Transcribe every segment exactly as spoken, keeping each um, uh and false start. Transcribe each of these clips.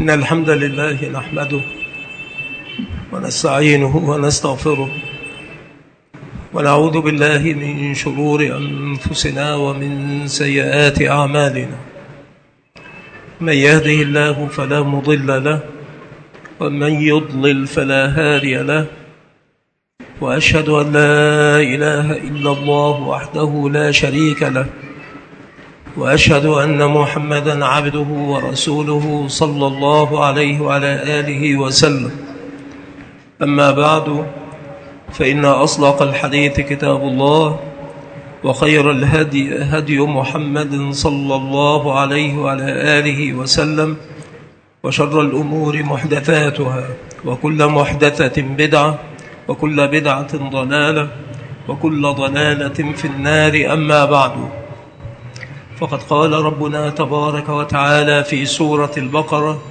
إن الحمد لله نحمده ونستعينه ونستغفره ونعوذ بالله من شرور أنفسنا ومن سيئات أعمالنا. من يهده الله فلا مضل له ومن يضلل فلا هادي له، وأشهد أن لا إله إلا الله وحده لا شريك له، وأشهد أن محمدًا عبده ورسوله صلى الله عليه وعلى آله وسلم. أما بعد، فإن أصدق الحديث كتاب الله، وخير الهدي هدي محمد صلى الله عليه وعلى آله وسلم، وشر الأمور محدثاتها، وكل محدثة بدعة، وكل بدعة ضلالة، وكل ضلالة في النار. أما بعد، فقد قال ربنا تبارك وتعالى في سورة البقرة: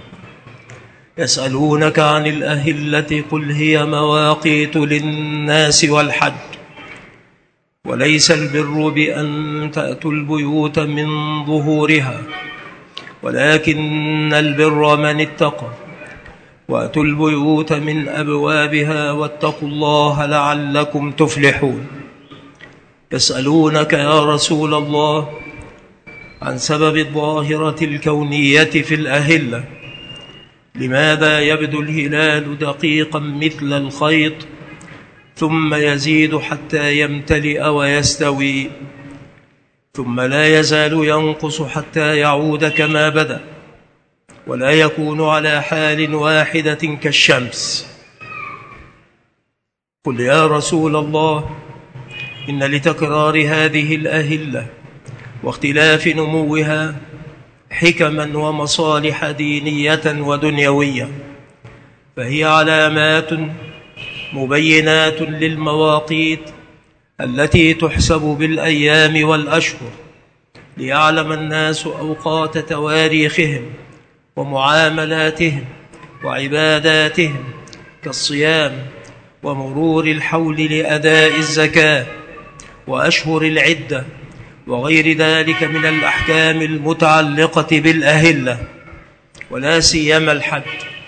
يسألونك عن الأهلة قل هي مواقيت للناس والحج وليس البر بأن تأتوا البيوت من ظهورها ولكن البر من اتقى وأتوا البيوت من أبوابها واتقوا الله لعلكم تفلحون. يسألونك يا رسول الله عن سبب الظاهرة الكونية في الأهلة، لماذا يبدو الهلال دقيقا مثل الخيط ثم يزيد حتى يمتلئ ويستوي، ثم لا يزال ينقص حتى يعود كما بدأ، ولا يكون على حال واحدة كالشمس؟ قل يا رسول الله إن لتكرار هذه الأهلة واختلاف نموها حكما ومصالح دينية ودنيوية، فهي علامات مبينات للمواقيت التي تحسب بالأيام والأشهر، ليعلم الناس أوقات تواريخهم ومعاملاتهم وعباداتهم كالصيام ومرور الحول لأداء الزكاة وأشهر العدة وغير ذلك من الأحكام المتعلقة بالأهلة، ولا سيما الحج،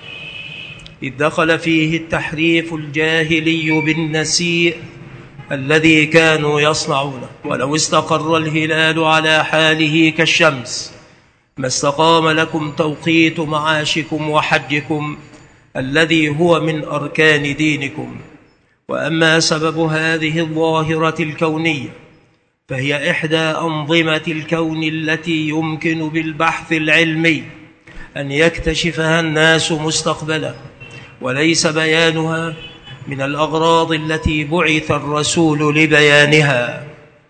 إذ دخل فيه التحريف الجاهلي بالنسيء الذي كانوا يصنعونه. ولو استقر الهلال على حاله كالشمس ما استقام لكم توقيت معاشكم وحجكم الذي هو من أركان دينكم. وأما سبب هذه الظاهرة الكونية فهي إحدى أنظمة الكون التي يمكن بالبحث العلمي أن يكتشفها الناس مستقبلا، وليس بيانها من الأغراض التي بعث الرسول لبيانها.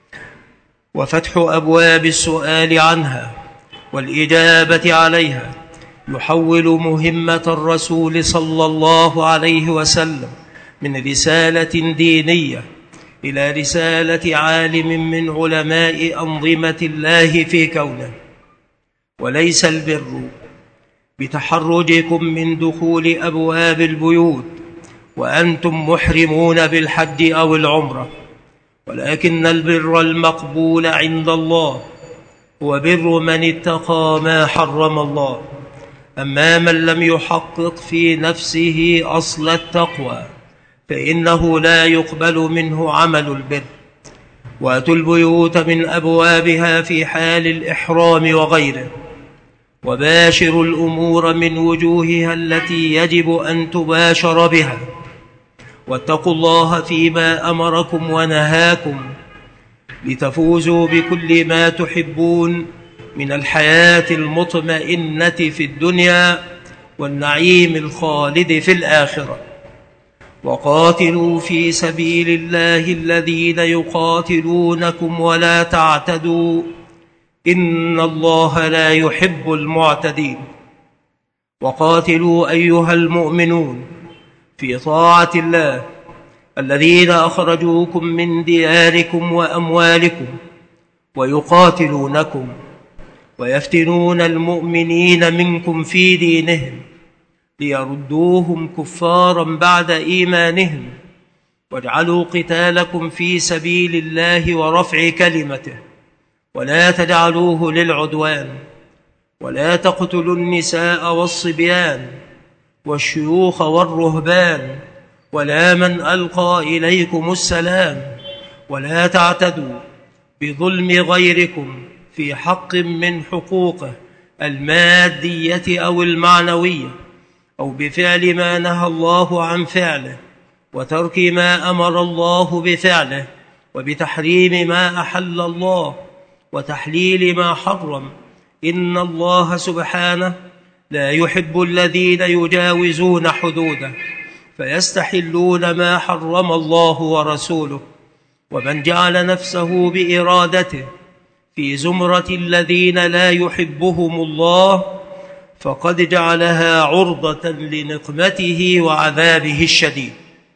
وفتح أبواب السؤال عنها والإجابة عليها يحول مهمة الرسول صلى الله عليه وسلم من رسالة دينية إلى رسالة عالم من علماء أنظمة الله في كونه. وليس البر بتحرجكم من دخول أبواب البيوت وأنتم محرمون بالحج أو العمرة، ولكن البر المقبول عند الله هو بر من اتقى ما حرم الله. أما من لم يحقق في نفسه أصل التقوى فإنه لا يقبل منه عمل البر. وأتوا البيوت من أبوابها في حال الإحرام وغيره، وباشروا الأمور من وجوهها التي يجب أن تباشر بها، واتقوا الله فيما أمركم ونهاكم، لتفوزوا بكل ما تحبون من الحياة المطمئنة في الدنيا والنعيم الخالد في الآخرة. وقاتلوا في سبيل الله الذين يقاتلونكم ولا تعتدوا إن الله لا يحب المعتدين. وقاتلوا أيها المؤمنون في طاعة الله الذين أخرجوكم من دياركم وأموالكم ويقاتلونكم ويفتنون المؤمنين منكم في دينهم ليردوهم كفارا بعد إيمانهم، واجعلوا قتالكم في سبيل الله ورفع كلمته ولا تجعلوه للعدوان، ولا تقتلوا النساء والصبيان والشيوخ والرهبان ولا من ألقى إليكم السلام، ولا تعتدوا بظلم غيركم في حق من حقوقه المادية أو المعنوية، أو بفعل ما نهى الله عن فعله وترك ما أمر الله بفعله، وبتحريم ما أحل الله وتحليل ما حرم. إن الله سبحانه لا يحب الذين يجاوزون حدوده فيستحلون ما حرم الله ورسوله. ومن جعل نفسه بإرادته في زمرة الذين لا يحبهم الله فقد جعلها عرضة لنقمته وعذابه الشديد.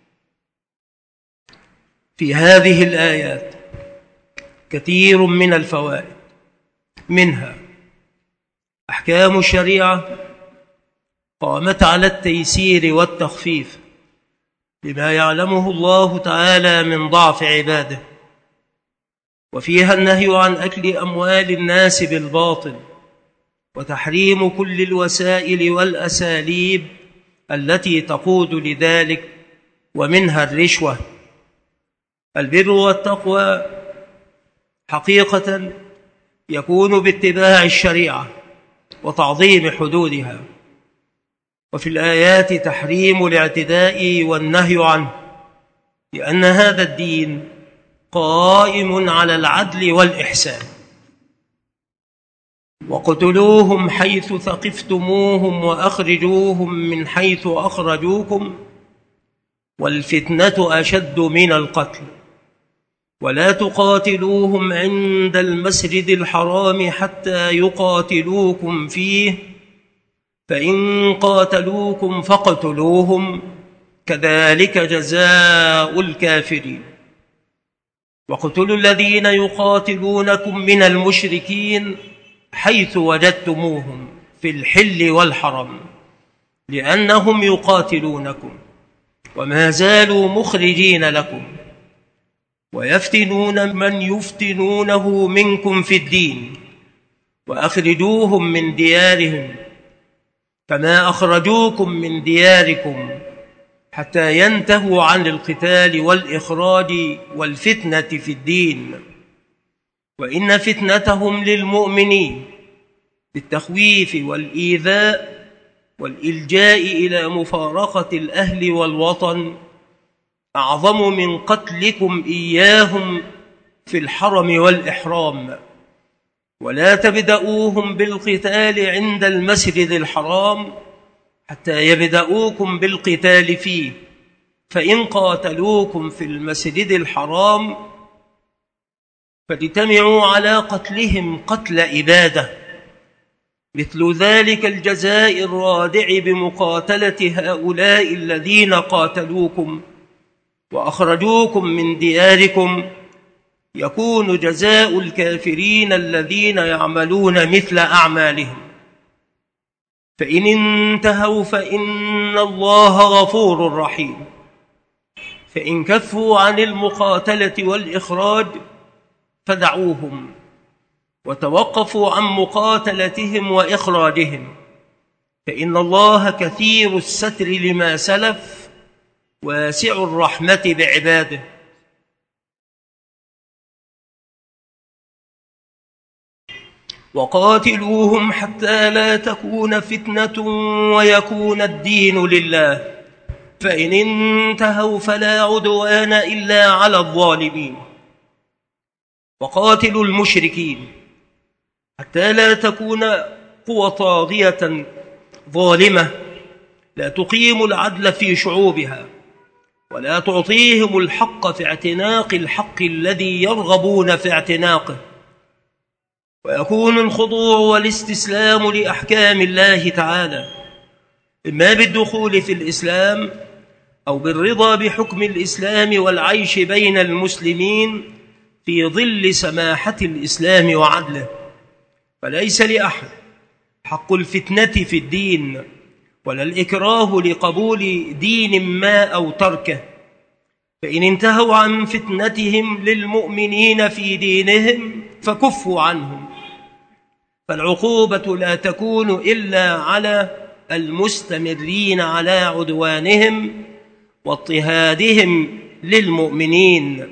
في هذه الآيات كثير من الفوائد، منها أحكام الشريعة قامت على التيسير والتخفيف بما يعلمه الله تعالى من ضعف عباده، وفيها النهي عن أكل أموال الناس بالباطل، وتحريم كل الوسائل والأساليب التي تقود لذلك، ومنها الرشوة. البر والتقوى حقيقة يكون باتباع الشريعة وتعظيم حدودها، وفي الآيات تحريم الاعتداء والنهي عنه، لأن هذا الدين قائم على العدل والإحسان. وقتلوهم حيث ثقفتموهم وأخرجوهم من حيث أخرجوكم والفتنة أشد من القتل، ولا تقاتلوهم عند المسجد الحرام حتى يقاتلوكم فيه، فإن قاتلوكم فاقتلوهم، كذلك جزاء الكافرين. وقتلوا الذين يقاتلونكم من المشركين حيث وجدتموهم في الحل والحرم، لأنهم يقاتلونكم وما زالوا مخرجين لكم، ويفتنون من يفتنونه منكم في الدين، وأخرجوهم من ديارهم كما أخرجوكم من دياركم حتى ينتهوا عن القتال والإخراج والفتنة في الدين. وإن فتنتهم للمؤمنين بالتخويف والإيذاء والإلجاء إلى مفارقة الأهل والوطن أعظم من قتلكم إياهم في الحرم والإحرام. ولا تبدأوهم بالقتال عند المسجد الحرام حتى يبدأوكم بالقتال فيه، فإن قاتلوكم في المسجد الحرام فاجتمعوا على قتلهم قتل إبادة، مثل ذلك الجزاء الرادع بمقاتلة هؤلاء الذين قاتلوكم وأخرجوكم من دياركم، يكون جزاء الكافرين الذين يعملون مثل أعمالهم. فإن انتهوا فإن الله غفور رحيم. فإن كفوا عن المقاتلة والإخراج فدعوهم وتوقفوا عن مقاتلتهم وإخراجهم، فإن الله كثير الستر لما سلف واسع الرحمة بعباده. وقاتلوهم حتى لا تكون فتنة ويكون الدين لله، فإن انتهوا فلا عدوان إلا على الظالمين. وقاتلوا المشركين حتى لا تكون قوى طاغية ظالمة لا تقيم العدل في شعوبها ولا تعطيهم الحق في اعتناق الحق الذي يرغبون في اعتناقه، ويكون الخضوع والاستسلام لأحكام الله تعالى إما بالدخول في الإسلام أو بالرضا بحكم الإسلام والعيش بين المسلمين في ظل سماحة الإسلام وعدله. فليس لأحد حق الفتنة في الدين ولا الإكراه لقبول دين ما أو تركه، فإن انتهوا عن فتنتهم للمؤمنين في دينهم فكفوا عنهم، فالعقوبة لا تكون إلا على المستمرين على عدوانهم واضطهادهم للمؤمنين.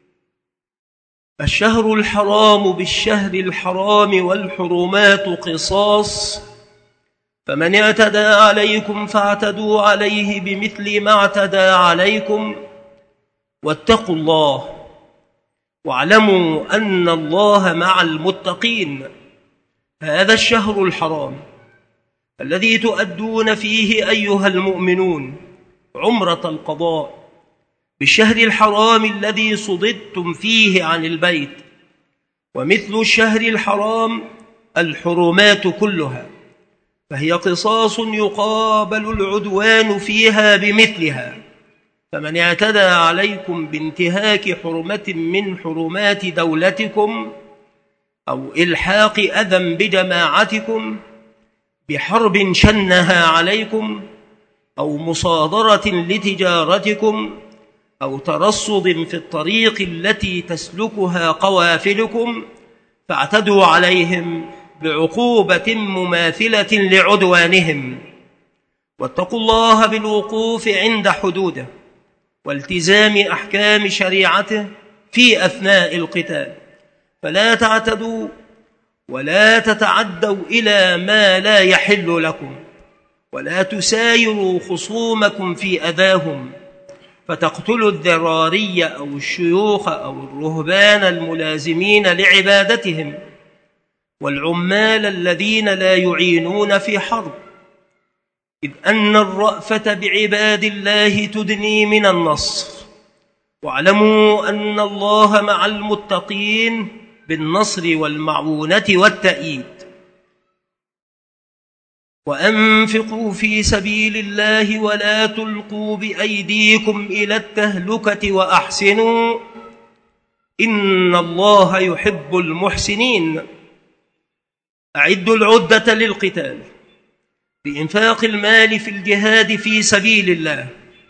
الشهر الحرام بالشهر الحرام والحرمات قصاص، فمن اعتدى عليكم فاعتدوا عليه بمثل ما اعتدى عليكم، واتقوا الله واعلموا أن الله مع المتقين. هذا الشهر الحرام الذي تؤدون فيه أيها المؤمنون عمرة القضاء، بالشهر الحرام الذي صددتم فيه عن البيت، ومثل الشهر الحرام الحرمات كلها، فهي قصاص يقابل العدوان فيها بمثلها. فمن اعتدى عليكم بانتهاك حرمة من حرمات دولتكم أو إلحاق أذى بجماعتكم، بحرب شنها عليكم، أو مصادرة لتجارتكم، أو ترصد في الطريق التي تسلكها قوافلكم، فاعتدوا عليهم بعقوبة مماثلة لعدوانهم. واتقوا الله بالوقوف عند حدوده والتزام أحكام شريعته في أثناء القتال، فلا تعتدوا ولا تتعدوا إلى ما لا يحل لكم، ولا تسايروا خصومكم في أذاهم، فتقتلوا الذراري أو الشيوخ أو الرهبان الملازمين لعبادتهم، والعمال الذين لا يعينون في حرب، إذ أن الرأفة بعباد الله تدني من النصر. واعلموا أن الله مع المتقين بالنصر والمعونة والتأييد. وأنفقوا في سبيل الله ولا تلقوا بأيديكم إلى التهلكة وأحسنوا إن الله يحب المحسنين. أعدوا العدة للقتال بإنفاق المال في الجهاد في سبيل الله،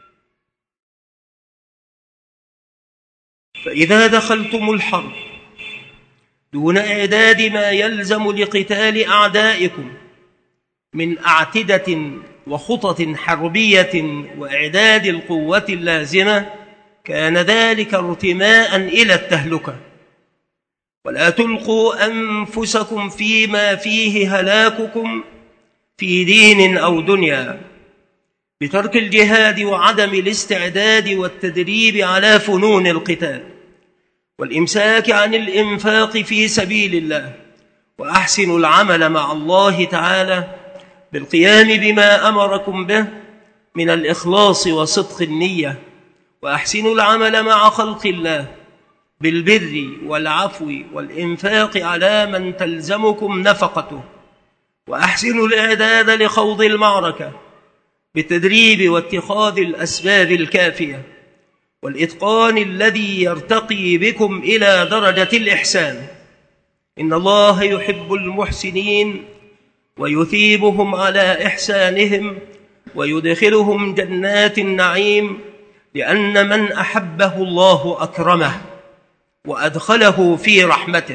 فإذا دخلتم الحرب دون إعداد ما يلزم لقتال أعدائكم من أعتدة وخطط حربية وإعداد القوة اللازمة، كان ذلك ارتماء إلى التهلكة. ولا تلقوا أنفسكم فيما فيه هلاككم في دين أو دنيا، بترك الجهاد وعدم الاستعداد والتدريب على فنون القتال، والإمساك عن الإنفاق في سبيل الله. وأحسنوا العمل مع الله تعالى بالقيام بما أمركم به من الإخلاص وصدق النية، وأحسنوا العمل مع خلق الله بالبر والعفو والإنفاق على من تلزمكم نفقته، وأحسنوا الإعداد لخوض المعركة بالتدريب واتخاذ الأسباب الكافية والإتقان الذي يرتقي بكم إلى درجة الإحسان. إن الله يحب المحسنين ويثيبهم على إحسانهم ويدخلهم جنات النعيم، لأن من أحبه الله أكرمه وأدخله في رحمته.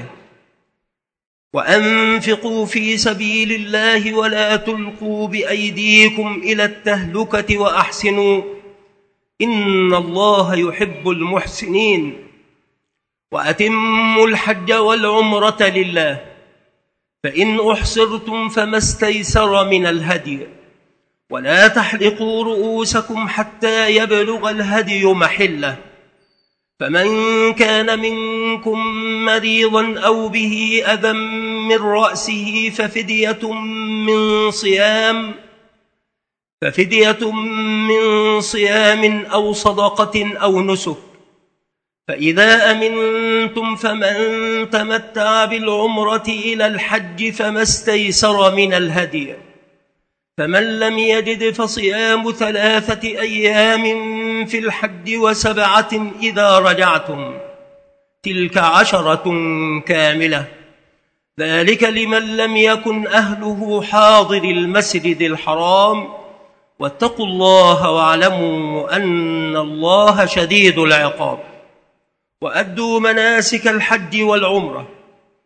وأنفقوا في سبيل الله ولا تلقوا بأيديكم إلى التهلكة وأحسنوا إن الله يحب المحسنين. وأتموا الحج والعمرة لله، فإن أحصرتم فما استيسر من الهدي، ولا تحلقوا رؤوسكم حتى يبلغ الهدي محله، فمن كان منكم مريضا أو به أذى من رأسه ففدية من صيام ففدية من صيام أو صدقة أو نسك. فإذا أمنتم فمن تمتع بالعمرة إلى الحج فما استيسر من الهدي، فمن لم يجد فصيام ثلاثة أيام في الحج وسبعة إذا رجعتم، تلك عشرة كاملة، ذلك لمن لم يكن أهله حاضر المسجد الحرام. واتقوا الله واعلموا أن الله شديد العقاب. وأدوا مناسك الحج والعمرة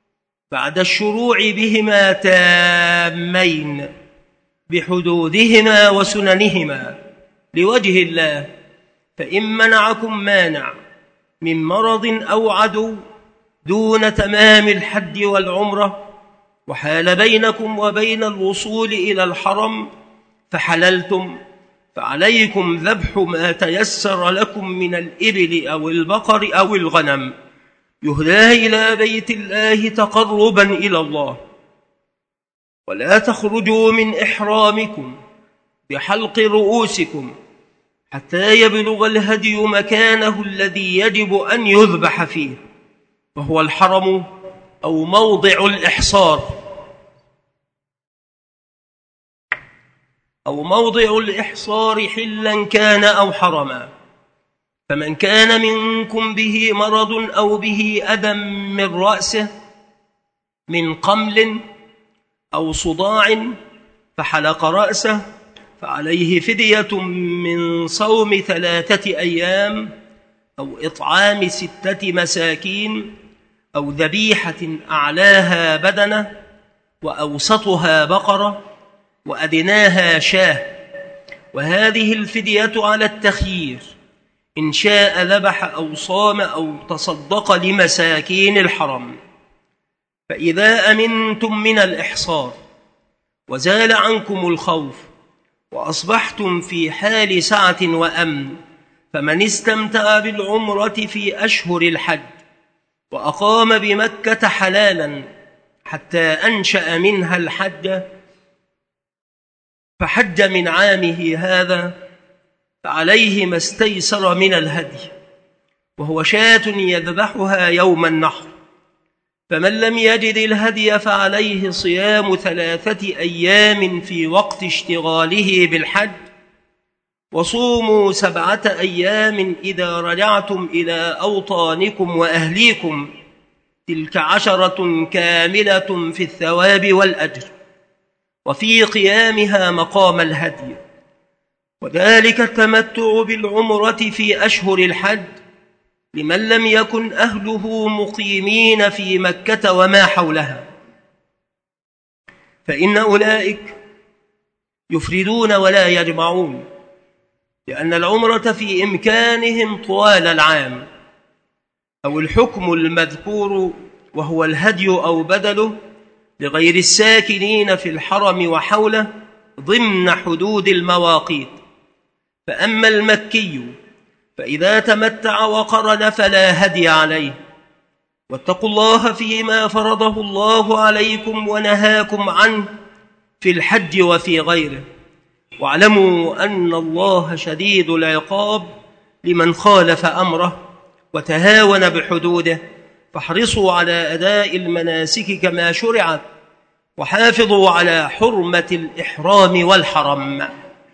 بعد الشروع بهما تامين بحدودهما وسننهما لوجه الله، فإن منعكم مانع من مرض أو عدو دون تمام الحج والعمرة وحال بينكم وبين الوصول إلى الحرم فحللتم، فعليكم ذبح ما تيسر لكم من الإبل أو البقر أو الغنم يهدى إلى بيت الله تقربا إلى الله. ولا تخرجوا من إحرامكم بحلق رؤوسكم حتى يبلغ الهدي مكانه الذي يجب أن يذبح فيه، وهو الحرم أو موضع الإحصار أو موضع الإحصار حلا كان أو حرما. فمن كان منكم به مرض أو به أذى من رأسه من قمل أو صداع فحلق رأسه فعليه فدية من صوم ثلاثة أيام أو إطعام ستة مساكين أو ذبيحة أعلاها بدنة وأوسطها بقرة وأدناها شاه. وهذه الفدية على التخيير، إن شاء ذبح أو صام أو تصدق لمساكين الحرم. فإذا أمنتم من الإحصار وزال عنكم الخوف وأصبحتم في حال سعة وأمن، فمن استمتع بالعمرة في أشهر الحج وأقام بمكة حلالا حتى أنشأ منها الحج فحج من عامه هذا فعليه ما استيسر من الهدي، وهو شاة يذبحها يوم النحر. فمن لم يجد الهدي فعليه صيام ثلاثة أيام في وقت اشتغاله بالحج، وصوموا سبعة أيام إذا رجعتم إلى أوطانكم وأهليكم، تلك عشرة كاملة في الثواب والأجر، وفي قيامها مقام الهدي. وذلك التمتع بالعمرة في أشهر الحج لمن لم يكن أهله مقيمين في مكة وما حولها، فإن أولئك يفردون ولا يجمعون، لأن العمرة في إمكانهم طوال العام. أو الحكم المذكور وهو الهدي أو بدله لغير الساكنين في الحرم وحوله ضمن حدود المواقيت. فأما المكي فإذا تمتع وقرن فلا هدي عليه. واتقوا الله فيما فرضه الله عليكم ونهاكم عنه في الحج وفي غيره، واعلموا أن الله شديد العقاب لمن خالف أمره وتهاون بحدوده. فاحرصوا على أداء المناسك كما شرعت، وحافظوا على حرمة الإحرام والحرم.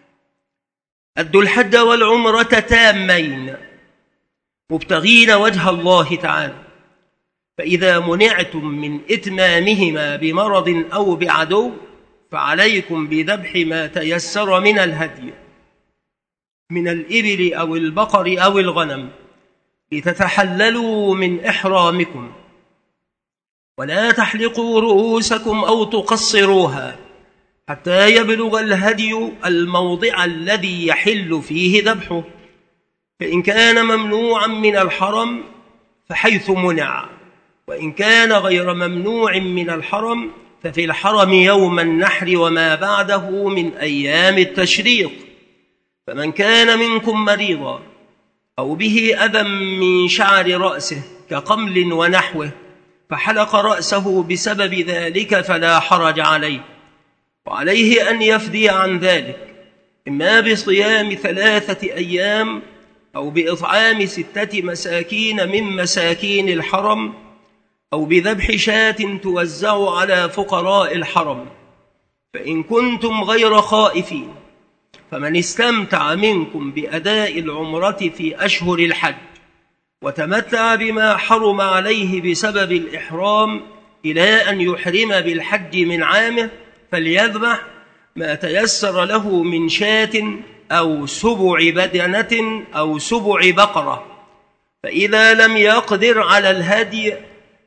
أدوا الحج والعمرة تامين مبتغين وجه الله تعالى. فإذا منعتم من إتمامهما بمرض أو بعدو فعليكم بذبح ما تيسر من الهدي من الإبل أو البقر أو الغنم لتتحللوا من إحرامكم. ولا تحلقوا رؤوسكم أو تقصروها حتى يبلغ الهدي الموضع الذي يحل فيه ذبحه، فإن كان ممنوعا من الحرم فحيث منع، وإن كان غير ممنوع من الحرم ففي الحرم يوم النحر وما بعده من أيام التشريق. فمن كان منكم مريضا أو به أذى من شعر رأسه كقمل ونحوه فحلق رأسه بسبب ذلك فلا حرج عليه، وعليه أن يفدي عن ذلك إما بصيام ثلاثة أيام أو بإطعام ستة مساكين من مساكين الحرم أو بذبح شاة توزع على فقراء الحرم. فإن كنتم غير خائفين فمن استمتع منكم بأداء العمرة في أشهر الحج وتمتع بما حرم عليه بسبب الإحرام إلى أن يحرم بالحج من عامه فليذبح ما تيسر له من شاة أو سبع بدنة أو سبع بقرة. فإذا لم يقدر على الهدي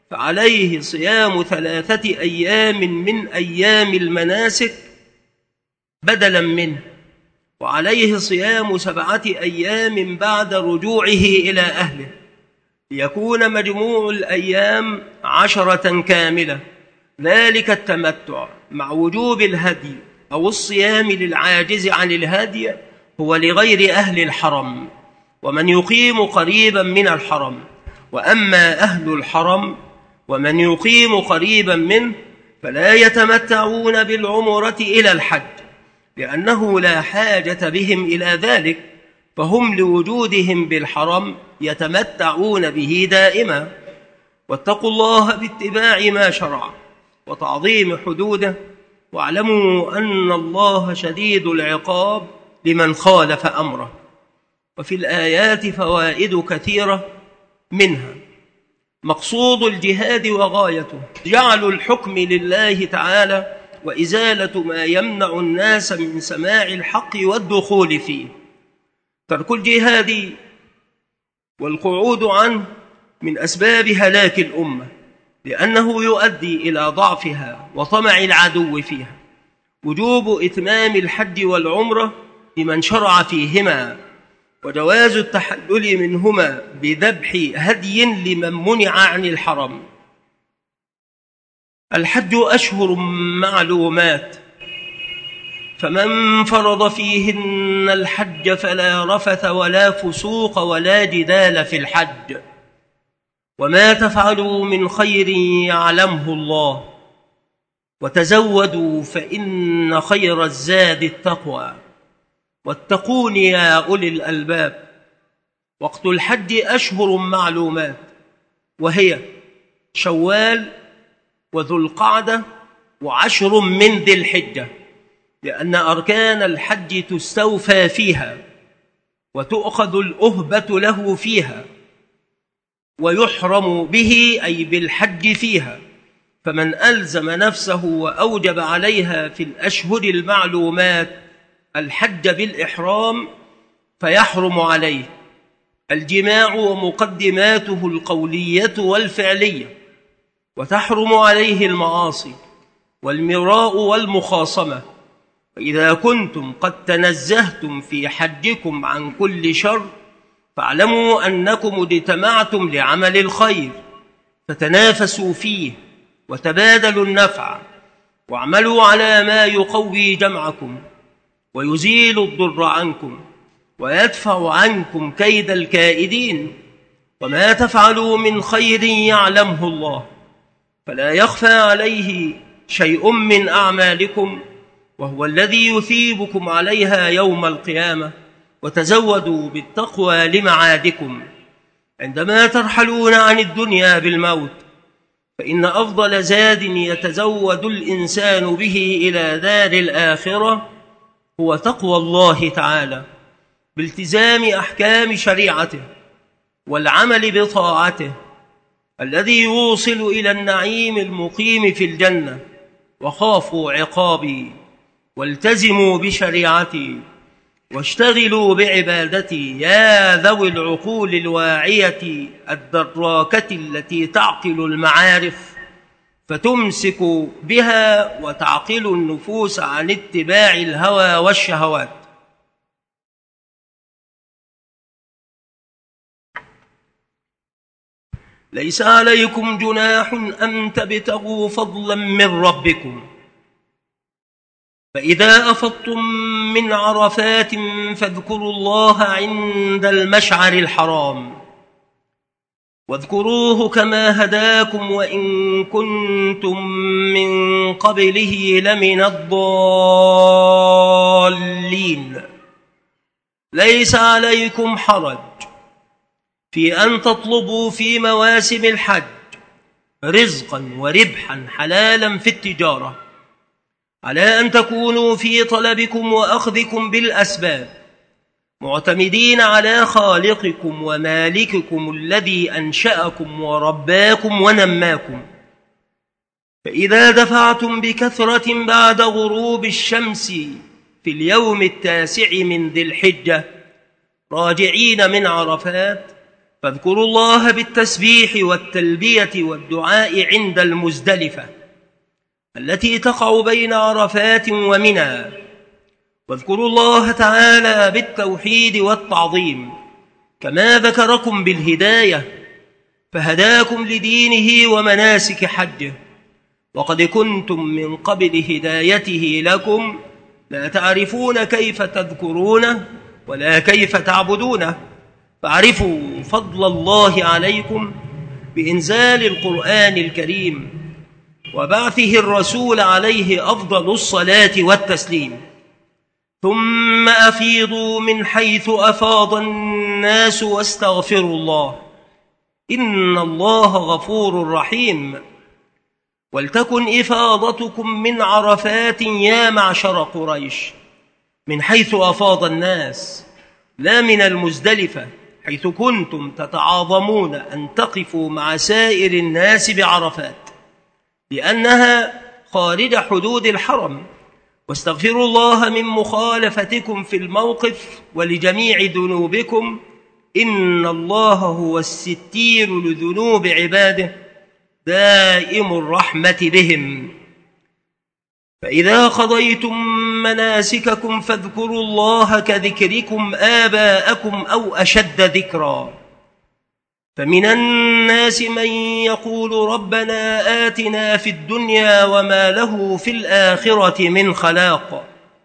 فعليه صيام ثلاثة أيام من أيام المناسك بدلا منه، وعليه صيام سبعة أيام بعد رجوعه إلى أهله، ليكون مجموع الأيام عشرة كاملة. ذلك التمتع مع وجوب الهدي أو الصيام للعاجز عن الهدي هو لغير أهل الحرم، ومن يقيم قريبا من الحرم. وأما أهل الحرم ومن يقيم قريبا منه فلا يتمتعون بالعمرة إلى الحج، لأنه لا حاجة بهم إلى ذلك، فهم لوجودهم بالحرم يتمتعون به دائما. واتقوا الله باتباع ما شرع وتعظيم حدوده، واعلموا أن الله شديد العقاب لمن خالف أمره. وفي الآيات فوائد كثيرة، منها مقصود الجهاد وغايته جعل الحكم لله تعالى وإزالة ما يمنع الناس من سماع الحق والدخول فيه. ترك الجهاد والقعود عنه من أسباب هلاك الأمة، لأنه يؤدي إلى ضعفها وطمع العدو فيها. وجوب إتمام الحج والعمرة لمن شرع فيهما، وجواز التحلل منهما بذبح هدي لمن منع عن الحرم. الحج أشهر معلومات، فمن فرض فيهن الحج فلا رفث ولا فسوق ولا جدال في الحج. وما تفعلوا من خير يعلمه الله، وتزودوا فإن خير الزاد التقوى، واتقون يا أولي الألباب. وقت الحج أشهر معلومات، وهي شوال وذو القعدة وعشر من ذي الحجة، لأن أركان الحج تستوفى فيها وتؤخذ الأهبة له فيها، ويحرم به أي بالحج فيها. فمن ألزم نفسه وأوجب عليها في الأشهر المعلومات الحج بالإحرام فيحرم عليه الجماع ومقدماته القولية والفعلية، وتحرم عليه المعاصي والمراء والمخاصمة. فإذا كنتم قد تنزهتم في حجكم عن كل شر فاعلموا أنكم اجتمعتم لعمل الخير، فتنافسوا فيه وتبادلوا النفع، واعملوا على ما يقوي جمعكم ويزيل الضر عنكم ويدفع عنكم كيد الكائدين. وما تفعلوا من خير يعلمه الله، فلا يخفى عليه شيء من أعمالكم، وهو الذي يثيبكم عليها يوم القيامة. وتزودوا بالتقوى لمعادكم عندما ترحلون عن الدنيا بالموت، فإن أفضل زاد يتزود الإنسان به إلى دار الآخرة هو تقوى الله تعالى بالتزام أحكام شريعته والعمل بطاعته، الذي يوصل إلى النعيم المقيم في الجنة. وخافوا عقابي والتزموا بشريعتي واشتغلوا بعبادتي يا ذوي العقول الواعية الدراكة التي تعقل المعارف، فتمسك بها وتعقل النفوس عن اتباع الهوى والشهوات. ليس عليكم جناح أن تبتغوا فضلا من ربكم، فإذا أفضتم من عرفات فاذكروا الله عند المشعر الحرام، واذكروه كما هداكم وإن كنتم من قبله لمن الضالين. ليس عليكم حرج في أن تطلبوا في مواسم الحج رزقا وربحا حلالا في التجارة، على أن تكونوا في طلبكم وأخذكم بالأسباب معتمدين على خالقكم ومالككم الذي أنشأكم ورباكم ونماكم. فإذا دفعتم بكثرة بعد غروب الشمس في اليوم التاسع من ذي الحجة راجعين من عرفات، فاذكروا الله بالتسبيح والتلبية والدعاء عند المزدلفة التي تقع بين عرفات ومنى، واذكروا الله تعالى بالتوحيد والتعظيم كما ذكركم بالهداية فهداكم لدينه ومناسك حجه، وقد كنتم من قبل هدايته لكم لا تعرفون كيف تذكرونه ولا كيف تعبدونه، فاعرفوا فضل الله عليكم بإنزال القرآن الكريم وبعثه الرسول عليه أفضل الصلاة والتسليم، ثم أفيضوا من حيث أفاض الناس واستغفروا الله إن الله غفور رحيم. ولتكن إفاضتكم من عرفات يا معشر قريش من حيث أفاض الناس، لا من المزدلفة حيث كنتم تتعاظمون أن تقفوا مع سائر الناس بعرفات لأنها خارج حدود الحرم، واستغفروا الله من مخالفتكم في الموقف ولجميع ذنوبكم إن الله هو الستير لذنوب عباده دائم الرحمة بهم. فإذا قضيتم مناسككم فاذكروا الله كذكركم آباءكم أو أشد ذكرا، فمن الناس من يقول ربنا آتنا في الدنيا وما له في الآخرة من خلاق،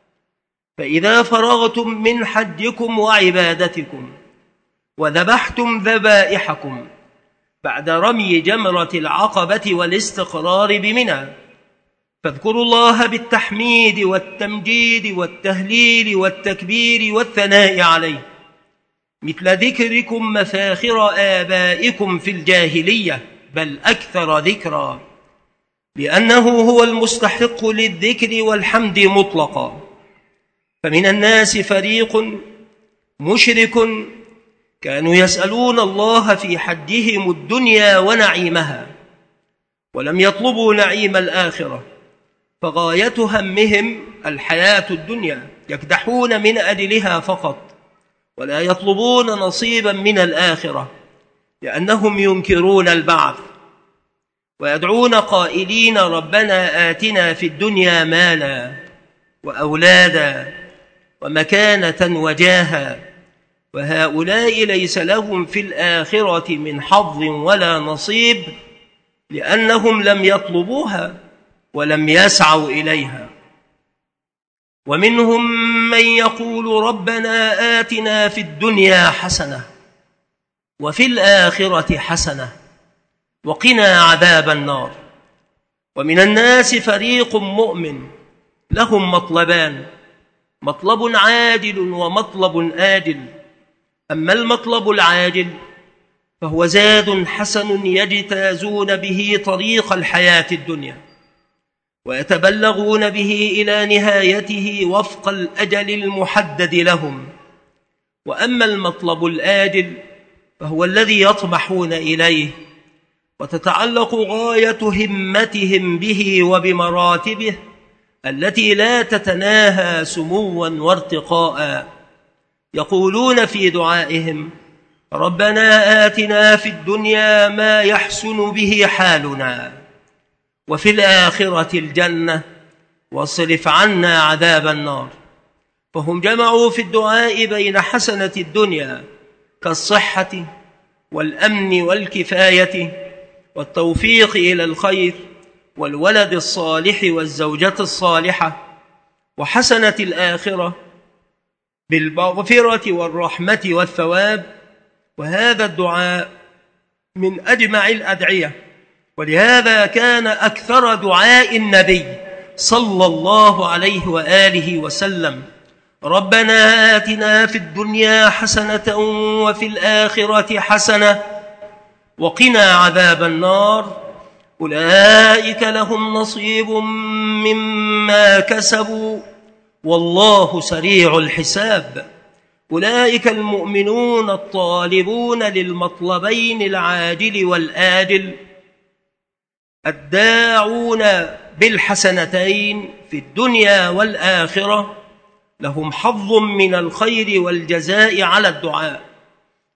فإذا فرغتم من حجكم وعبادتكم وذبحتم ذبائحكم بعد رمي جمرة العقبة والاستقرار بمنى فاذكروا الله بالتحميد والتمجيد والتهليل والتكبير والثناء عليه مثل ذكركم مفاخر آبائكم في الجاهلية بل أكثر ذكرا، لأنه هو المستحق للذكر والحمد مطلقا. فمن الناس فريق مشرك كانوا يسألون الله في حجهم الدنيا ونعيمها ولم يطلبوا نعيم الآخرة، فغاية همهم الحياة الدنيا يكدحون من أجلها فقط ولا يطلبون نصيبا من الآخرة، لأنهم ينكرون البعث ويدعون قائلين ربنا آتنا في الدنيا مالا وأولادا ومكانة وجاها، وهؤلاء ليس لهم في الآخرة من حظ ولا نصيب لأنهم لم يطلبوها ولم يسعوا إليها. ومنهم من يقول ربنا آتنا في الدنيا حسنة وفي الآخرة حسنة وقنا عذاب النار. ومن الناس فريق مؤمن لهم مطلبان، مطلب عاجل ومطلب آجل. أما المطلب العاجل فهو زاد حسن يجتازون به طريق الحياة الدنيا ويتبلغون به إلى نهايته وفق الأجل المحدد لهم. وأما المطلب الآجل فهو الذي يطمحون إليه وتتعلق غاية همتهم به وبمراتبه التي لا تتناهى سموا وارتقاء. يقولون في دعائهم ربنا آتنا في الدنيا ما يحسن به حالنا وفي الآخرة الجنة واصرف عنا عذاب النار. فهم جمعوا في الدعاء بين حسنة الدنيا كالصحة والأمن والكفاية والتوفيق إلى الخير والولد الصالح والزوجة الصالحة، وحسنة الآخرة بالمغفرة والرحمة والثواب. وهذا الدعاء من أجمع الأدعية، ولهذا كان أكثر دعاء النبي صلى الله عليه وآله وسلم ربنا آتنا في الدنيا حسنة وفي الآخرة حسنة وقنا عذاب النار. أولئك لهم نصيب مما كسبوا والله سريع الحساب. أولئك المؤمنون الطالبون للمطلبين العاجل والآجل الداعون بالحسنتين في الدنيا والآخرة، لهم حظ من الخير والجزاء على الدعاء.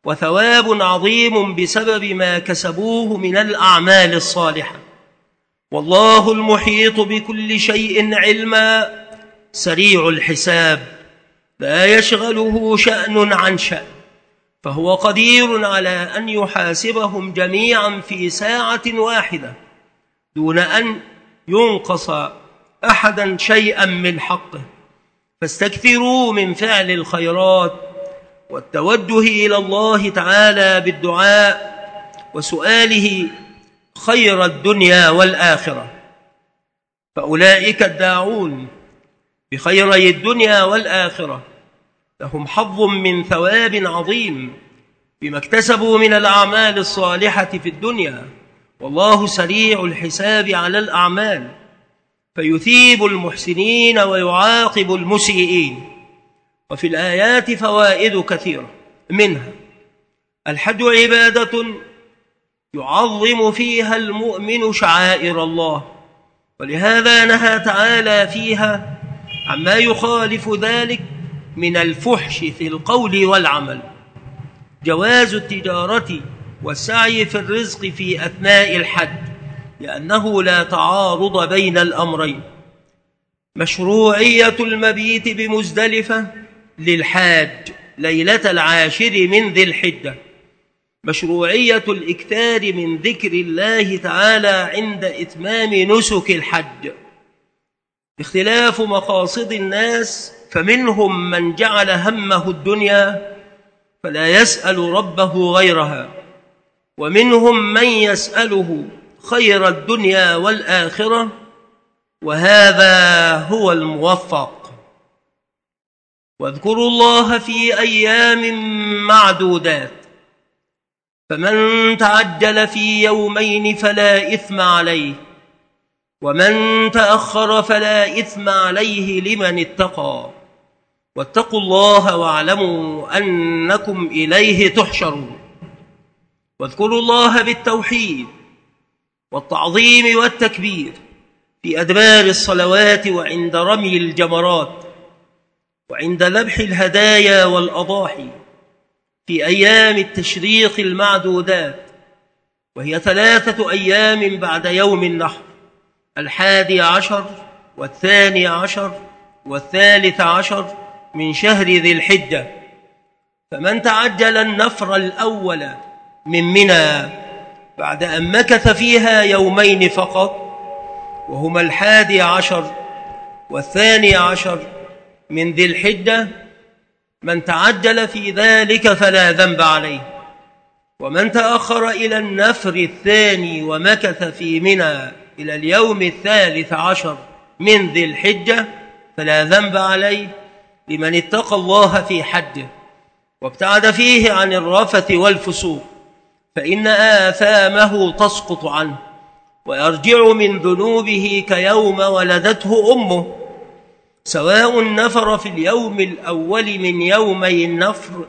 وثواب عظيم بسبب ما كسبوه من الأعمال الصالحة. والله المحيط بكل شيء علما سريع الحساب، لا يشغله شأن عن شأن، فهو قدير على أن يحاسبهم جميعا في ساعة واحدة دون أن ينقص أحدا شيئا من حقه. فاستكثروا من فعل الخيرات والتوجه إلى الله تعالى بالدعاء وسؤاله خير الدنيا والآخرة، فأولئك الداعون بخيري الدنيا والآخرة لهم حظ من ثواب عظيم بما اكتسبوا من الأعمال الصالحة في الدنيا، والله سريع الحساب على الأعمال فيثيب المحسنين ويعاقب المسيئين. وفي الآيات فوائد كثيرة، منها الحج عبادة يعظم فيها المؤمن شعائر الله، ولهذا نهى تعالى فيها عما يخالف ذلك من الفحش في القول والعمل. جواز التجارة والسعي في الرزق في أثناء الحج لأنه لا تعارض بين الأمرين. مشروعية المبيت بمزدلفة للحاج ليلة العاشر من ذي الحجة. مشروعية الإكثار من ذكر الله تعالى عند إتمام نسك الحج. اختلاف مقاصد الناس، فمنهم من جعل همه الدنيا فلا يسأل ربه غيرها، ومنهم من يسأله خير الدنيا والآخرة، وهذا هو الموفق. واذكروا الله في أيام معدودات، فمن تعجل في يومين فلا إثم عليه، ومن تأخر فلا إثم عليه لمن اتقى. واتقوا الله واعلموا أنكم إليه تحشرون. واذكروا الله بالتوحيد والتعظيم والتكبير في أدبار الصلوات وعند رمي الجمرات وعند ذبح الهدايا والأضاحي في أيام التشريق المعدودات، وهي ثلاثة أيام بعد يوم النحر: الحادي عشر والثاني عشر والثالث عشر من شهر ذي الحجة. فمن تعجل النفر الأول من منى بعد أن مكث فيها يومين فقط، وهما الحادي عشر والثاني عشر من ذي الحجة، من تعجل في ذلك فلا ذنب عليه. ومن تأخر إلى النفر الثاني ومكث في منى إلى اليوم الثالث عشر من ذي الحجة فلا ذنب عليه لمن اتقى الله في حجه وابتعد فيه عن الرفث والفسوق، فإن آثامه تسقط عنه ويرجع من ذنوبه كيوم ولدته أمه، سواء نفر في اليوم الأول من يومي النفر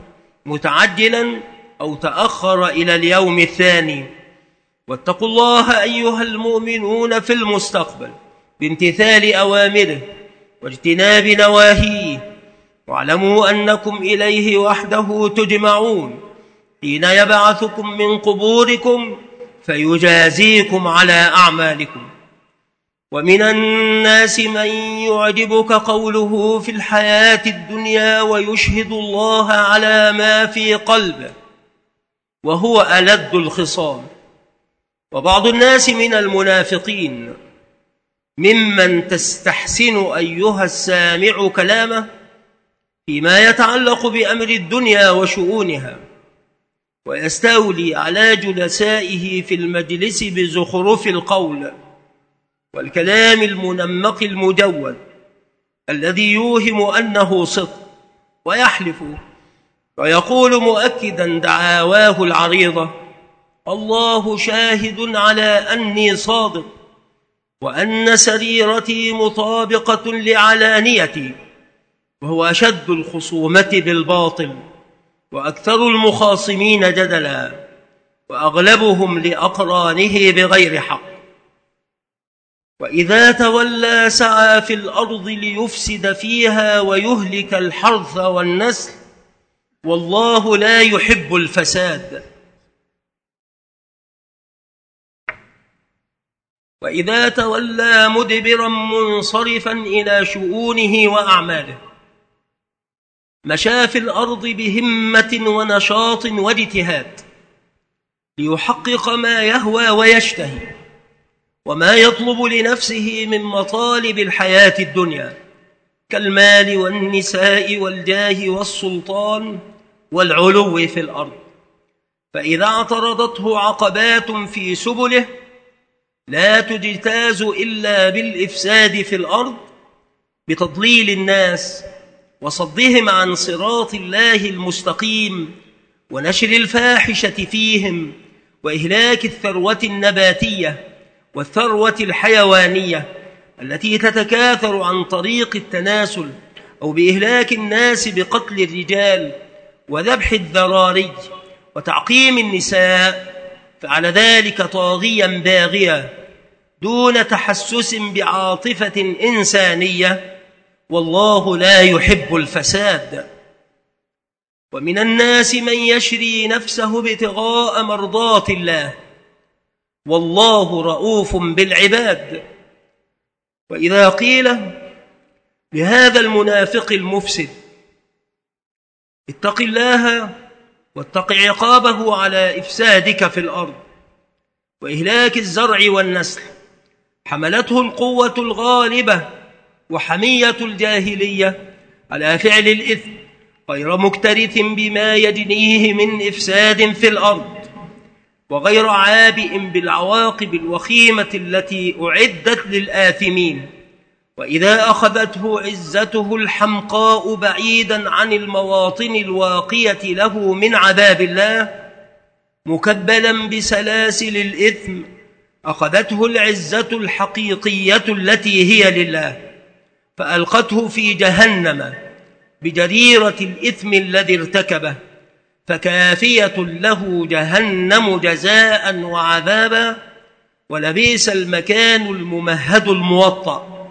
متعجلا أو تأخر إلى اليوم الثاني. واتقوا الله أيها المؤمنون في المستقبل بامتثال أوامره واجتناب نواهيه، واعلموا أنكم إليه وحده تجمعون حين يبعثكم من قبوركم فيجازيكم على أعمالكم. ومن الناس من يعجبك قوله في الحياة الدنيا ويشهد الله على ما في قلبه وهو ألد الخصام. وبعض الناس من المنافقين ممن تستحسن أيها السامع كلامه فيما يتعلق بأمر الدنيا وشؤونها، ويستولي على جلسائه في المجلس بزخرف القول والكلام المنمق المجود الذي يوهم أنه صدق، ويحلف ويقول مؤكدا دعاواه العريضة: الله شاهد على أني صادق، وأن سريرتي مطابقة لعلانيتي، وهو أشد الخصومة بالباطل وأكثر المخاصمين جدلا وأغلبهم لأقرانه بغير حق. وإذا تولى سعى في الأرض ليفسد فيها ويهلك الحرث والنسل والله لا يحب الفساد. وإذا تولى مدبرا منصرفا إلى شؤونه وأعماله مشى في الأرض بهمة ونشاط واجتهاد ليحقق ما يهوى ويشتهي وما يطلب لنفسه من مطالب الحياة الدنيا كالمال والنساء والجاه والسلطان والعلو في الأرض. فإذا اعترضته عقبات في سبله لا تجتاز إلا بالإفساد في الأرض بتضليل الناس وصدهم عن صراط الله المستقيم ونشر الفاحشة فيهم وإهلاك الثروة النباتية والثروة الحيوانية التي تتكاثر عن طريق التناسل أو بإهلاك الناس بقتل الرجال وذبح الذراري وتعقيم النساء، فعلى ذلك طاغيا باغيا دون تحسس بعاطفة إنسانية، والله لا يحب الفساد. ومن الناس من يشري نفسه ابتغاء مرضات الله والله رؤوف بالعباد. وإذا قيل لهذا المنافق المفسد اتق الله واتق عقابه على إفسادك في الأرض وإهلاك الزرع والنسل، حملته القوة الغالبة وحمية الجاهلية على فعل الإثم غير مكترث بما يجنيه من إفساد في الأرض وغير عابئ بالعواقب الوخيمة التي أعدت للآثمين. وإذا أخذته عزته الحمقاء بعيدا عن المواطن الواقية له من عذاب الله مكبلا بسلاسل الإثم أخذته العزة الحقيقية التي هي لله فألقته في جهنم بجريرة الإثم الذي ارتكبه، فكافية له جهنم جزاء وعذابا ولبئس المكان الممهد الموطأ.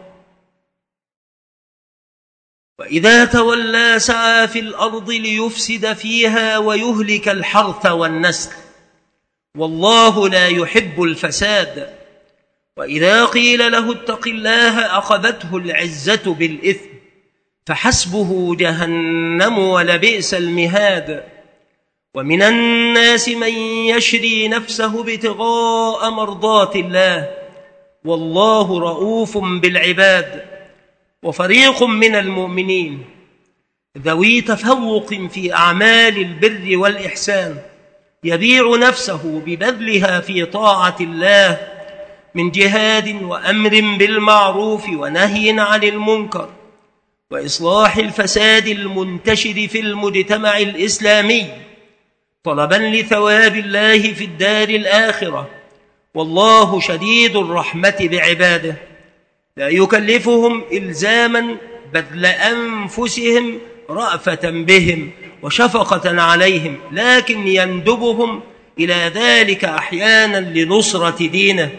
وإذا تولى سعى في الأرض ليفسد فيها ويهلك الحرث والنسل والله لا يحب الفساد. وإذا قيل له اتق الله أخذته العزة بالإثم فحسبه جهنم ولبئس المهاد. ومن الناس من يشري نفسه ابتغاء مرضات الله والله رؤوف بالعباد. وفريق من المؤمنين ذوي تفوق في أعمال البر والإحسان يبيع نفسه ببذلها في طاعة الله من جهاد وأمر بالمعروف ونهي عن المنكر وإصلاح الفساد المنتشر في المجتمع الإسلامي طلبا لثواب الله في الدار الآخرة، والله شديد الرحمة بعباده لا يكلفهم إلزاما بذل أنفسهم رأفة بهم وشفقة عليهم، لكن يندبهم إلى ذلك أحيانا لنصرة دينه.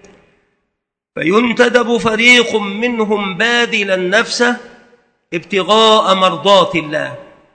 فينتدب فريق منهم باذلا نفسه ابتغاء مرضات الله.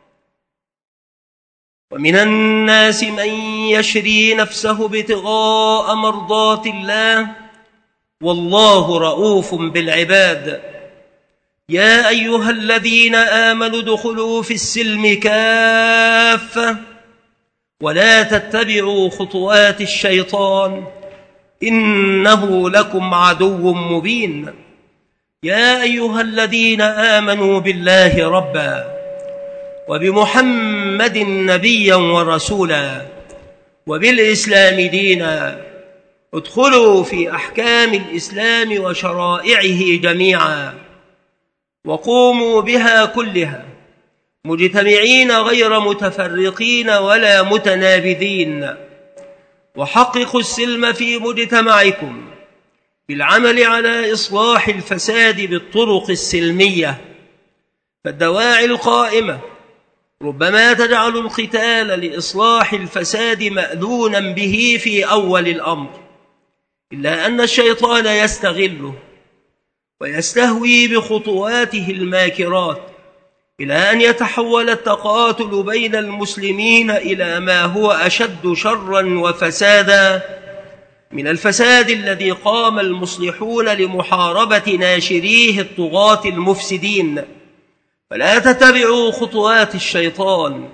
ومن الناس من يشري نفسه ابتغاء مرضات الله والله رؤوف بالعباد. يا أيها الذين آمنوا ادخلوا في السلم كافة ولا تتبعوا خطوات الشيطان إنه لكم عدو مبين. يا أيها الذين آمنوا بالله ربا وبمحمد نبيا ورسولا وبالإسلام دينا ادخلوا في أحكام الإسلام وشرائعه جميعا وقوموا بها كلها مجتمعين غير متفرقين ولا متنابذين، وحققوا السلم في مجتمعكم بالعمل على إصلاح الفساد بالطرق السلمية. فالدواعي القائمة ربما تجعل القتال لإصلاح الفساد مأذونا به في أول الأمر، إلا أن الشيطان يستغله ويستهوي بخطواته الماكرات إلى أن يتحول التقاتل بين المسلمين إلى ما هو أشد شرا وفسادا من الفساد الذي قام المصلحون لمحاربة ناشريه الطغاة المفسدين. فلا تتبعوا خطوات الشيطان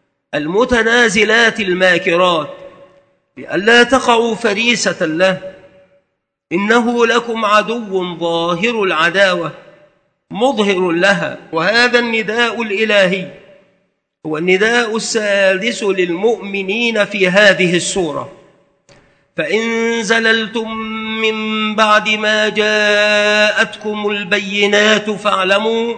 المتنازلات الماكرات لئلا تقعوا فريسة له، إنه لكم عدو ظاهر العداوة مظهر لها. وهذا النداء الإلهي هو النداء السادس للمؤمنين في هذه السورة: فإن زللتم من بعد ما جاءتكم البينات فاعلموا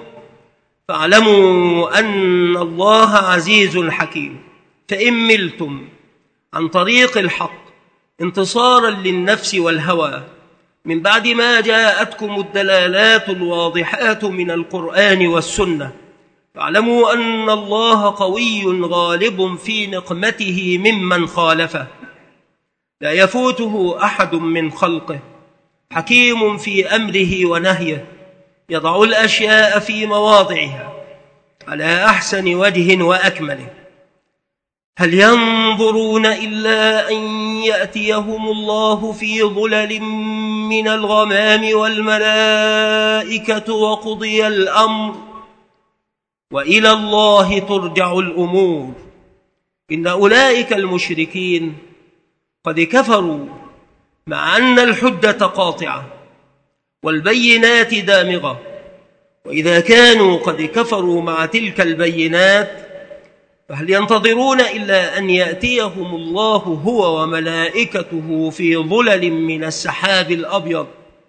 فاعلموا أن الله عزيز حكيم. فإن ملتم عن طريق الحق انتصارا للنفس والهوى من بعد ما جاءتكم الدلالات الواضحات من القرآن والسنة، فاعلموا أن الله قوي غالب في نقمته ممن خالفه، لا يفوته أحد من خلقه، حكيم في أمره ونهيه، يضع الأشياء في مواضعها على أحسن وجه وأكمله. هل ينظرون إلا أن يأتيهم الله في ظلل من الغمام والملائكة وقضي الأمر وإلى الله ترجع الأمور؟ إن أولئك المشركين قد كفروا مع أن الحجة قاطعة والبينات دامغة، وإذا كانوا قد كفروا مع تلك البينات فهل ينتظرون إلا أن يأتيهم الله هو وملائكته في ظلل من السحاب الأبيض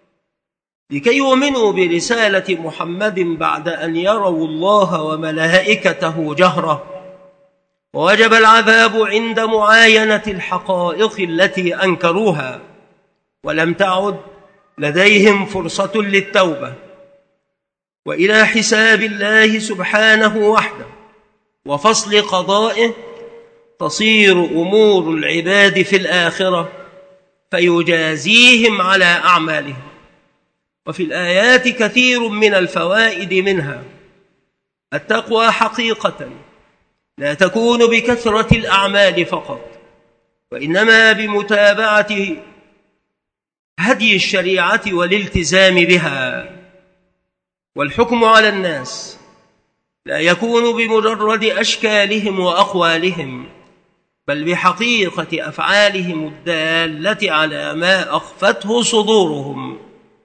لكي يؤمنوا برسالة محمد بعد أن يروا الله وملائكته جهرة؟ ووجب العذاب عند معاينة الحقائق التي أنكروها، ولم تعد لديهم فرصة للتوبة وإلى حساب الله سبحانه وحده وفصل قضائه تصير أمور العباد في الآخرة فيجازيهم على أعمالهم. وفي الآيات كثير من الفوائد، منها التقوى حقيقة لا تكون بكثرة الأعمال فقط، وإنما بمتابعة هدي الشريعة والالتزام بها. والحكم على الناس لا يكون بمجرد أشكالهم وأقوالهم، بل بحقيقة أفعالهم الدالة على ما أخفته صدورهم.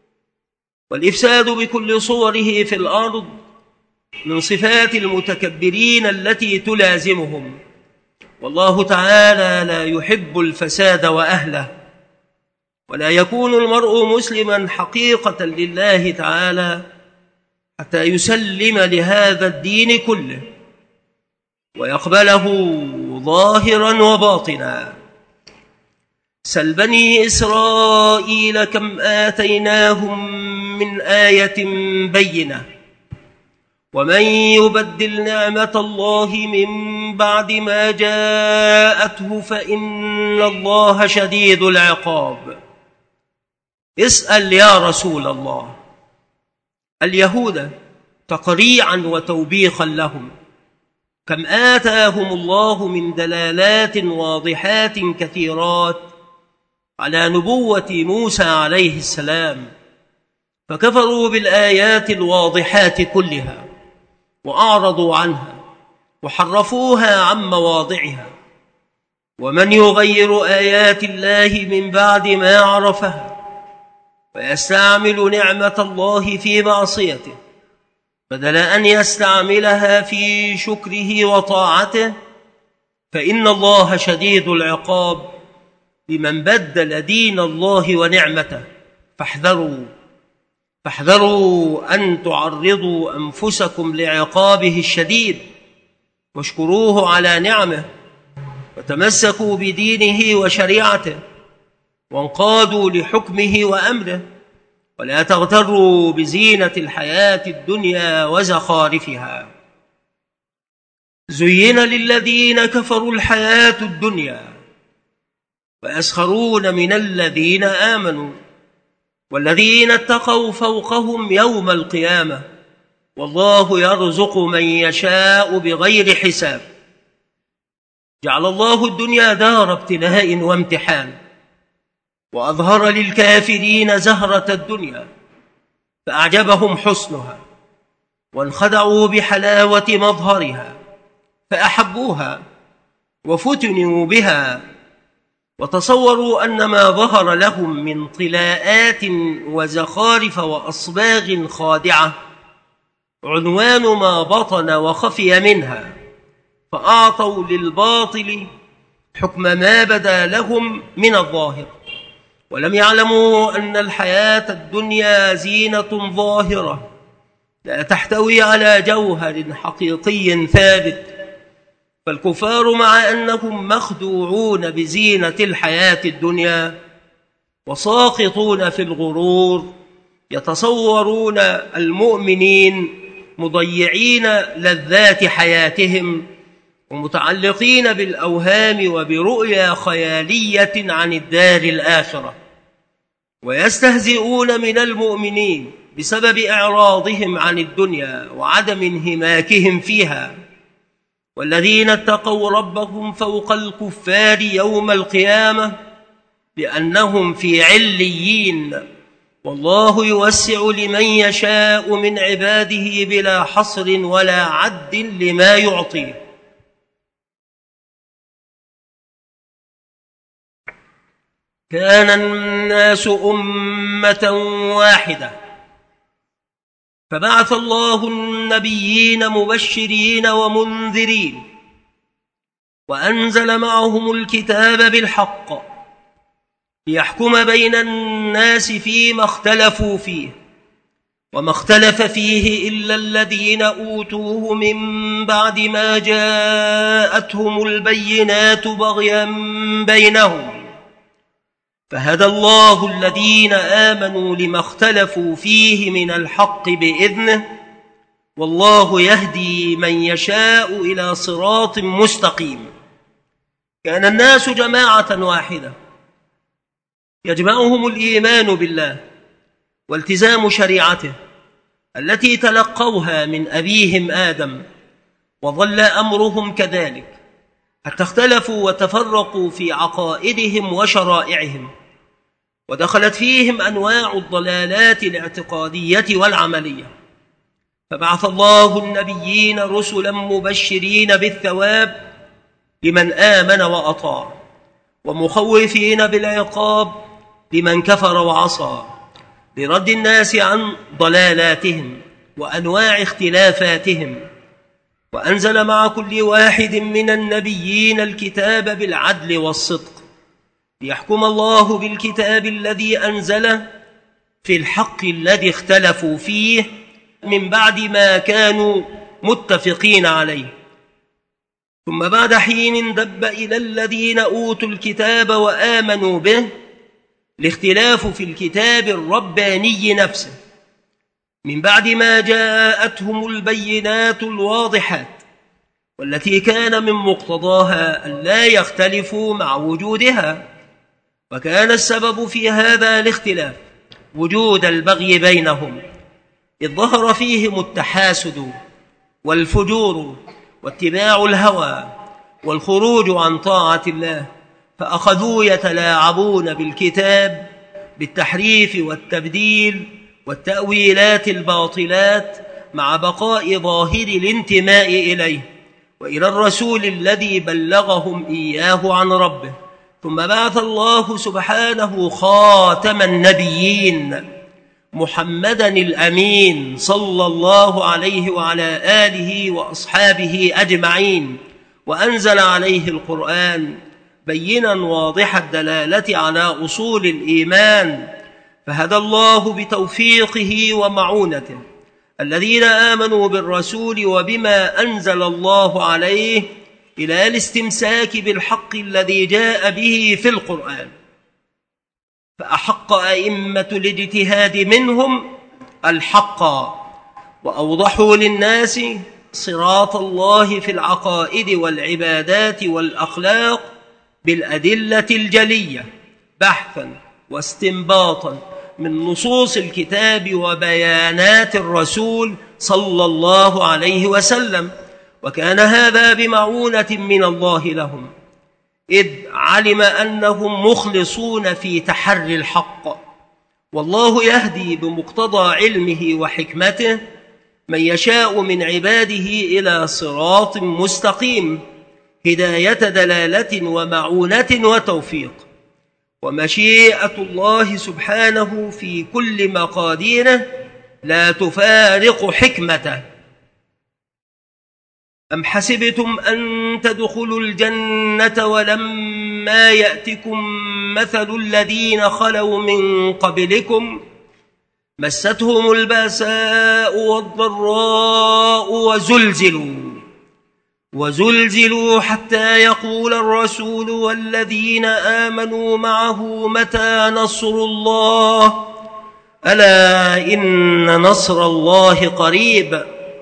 والإفساد بكل صوره في الأرض من صفات المتكبرين التي تلازمهم، والله تعالى لا يحب الفساد وأهله. ولا يكون المرء مسلما حقيقة لله تعالى حتى يسلم لهذا الدين كله ويقبله ظاهرا وباطنا. سل بني إسرائيل كم آتيناهم من آية بينة ومن يبدل نعمة الله من بعد ما جاءته فإن الله شديد العقاب. اسأل يا رسول الله اليهود تقريعا وتوبيخا لهم كم آتاهم الله من دلالات واضحات كثيرات على نبوة موسى عليه السلام، فكفروا بالآيات الواضحات كلها وأعرضوا عنها وحرفوها عن مواضعها. ومن يغير آيات الله من بعد ما عرفها ويستعمل نعمة الله في معصيته بدل أن يستعملها في شكره وطاعته فإن الله شديد العقاب لمن بدل دين الله ونعمته. فاحذروا فاحذروا أن تعرضوا أنفسكم لعقابه الشديد، واشكروه على نعمه وتمسكوا بدينه وشريعته وانقادوا لحكمه وأمره، ولا تغتروا بزينة الحياة الدنيا وزخارفها. زين للذين كفروا الحياة الدنيا ويسخرون من الذين آمنوا والذين اتقوا فوقهم يوم القيامة والله يرزق من يشاء بغير حساب. جعل الله الدنيا دار ابتلاء وامتحان، وأظهر للكافرين زهرة الدنيا فأعجبهم حسنها، وانخدعوا بحلاوة مظهرها فأحبوها وفتنوا بها، وتصوروا أن ما ظهر لهم من طلاءات وزخارف وأصباغ خادعة عنوان ما بطن وخفي منها، فأعطوا للباطل حكم ما بدا لهم من الظاهر، ولم يعلموا أن الحياة الدنيا زينة ظاهرة لا تحتوي على جوهر حقيقي ثابت. فالكفار مع أنهم مخدوعون بزينة الحياة الدنيا وساقطون في الغرور، يتصورون المؤمنين مضيعين لذات حياتهم ومتعلقين بالأوهام وبرؤيا خيالية عن الدار الآخرة، ويستهزئون من المؤمنين بسبب إعراضهم عن الدنيا وعدم انهماكهم فيها. والذين اتقوا ربهم فوق الكفار يوم القيامة بأنهم في عليين، والله يوسع لمن يشاء من عباده بلا حصر ولا عد لما يعطيه. كان الناس أمة واحدة فبعث الله النبيين مبشرين ومنذرين، وأنزل معهم الكتاب بالحق ليحكم بين الناس فيما اختلفوا فيه، وما اختلف فيه إلا الذين أوتوه من بعد ما جاءتهم البينات بغيا بينهم، فهدى الله الذين آمنوا لما اختلفوا فيه من الحق بإذنه، والله يهدي من يشاء إلى صراط مستقيم. كان الناس جماعة واحدة يجمعهم الإيمان بالله والتزام شريعته التي تلقوها من أبيهم آدم، وظل أمرهم كذلك حتى اختلفوا وتفرقوا في عقائدهم وشرائعهم، ودخلت فيهم أنواع الضلالات الاعتقادية والعملية. فبعث الله النبيين رسلا مبشرين بالثواب لمن آمن وأطاع، ومخوفين بالعقاب لمن كفر وعصى، لرد الناس عن ضلالاتهم وأنواع اختلافاتهم. وأنزل مع كل واحد من النبيين الكتاب بالعدل والصدق، ليحكم الله بالكتاب الذي أنزله في الحق الذي اختلفوا فيه من بعد ما كانوا متفقين عليه. ثم بعد حين دب إلى الذين أوتوا الكتاب وآمنوا به الاختلاف في الكتاب الرباني نفسه، من بعد ما جاءتهم البينات الواضحات، والتي كان من مقتضاها أن لا يختلفوا مع وجودها. وكان السبب في هذا الاختلاف وجود البغي بينهم، إذ ظهر فيهم التحاسد والفجور واتباع الهوى والخروج عن طاعة الله، فأخذوا يتلاعبون بالكتاب بالتحريف والتبديل والتأويلات الباطلات، مع بقاء ظاهر الانتماء إليه وإلى الرسول الذي بلغهم إياه عن ربه. ثم بعث الله سبحانه خاتم النبيين محمدًا الأمين صلى الله عليه وعلى آله وأصحابه أجمعين، وأنزل عليه القرآن بينا واضح الدلالة على أصول الإيمان، فهدى الله بتوفيقه ومعونته الذين آمنوا بالرسول وبما أنزل الله عليه إلى الاستمساك بالحق الذي جاء به في القرآن. فأحق أئمة الاجتهاد منهم الحق، وأوضحوا للناس صراط الله في العقائد والعبادات والأخلاق بالأدلة الجلية بحثا واستنباطا من نصوص الكتاب وبيانات الرسول صلى الله عليه وسلم، وكان هذا بمعونة من الله لهم، إذ علم أنهم مخلصون في تحري الحق، والله يهدي بمقتضى علمه وحكمته من يشاء من عباده إلى صراط مستقيم، هداية دلالة ومعونة وتوفيق. ومشيئة الله سبحانه في كل مقاديره لا تفارق حكمته. أم حسبتم أن تدخلوا الجنة ولما يأتكم مثل الذين خلوا من قبلكم مستهم البأساء والضراء وزلزلوا وزلزلوا حتى يقول الرسول والذين آمنوا معه متى نصر الله ألا إن نصر الله قريب.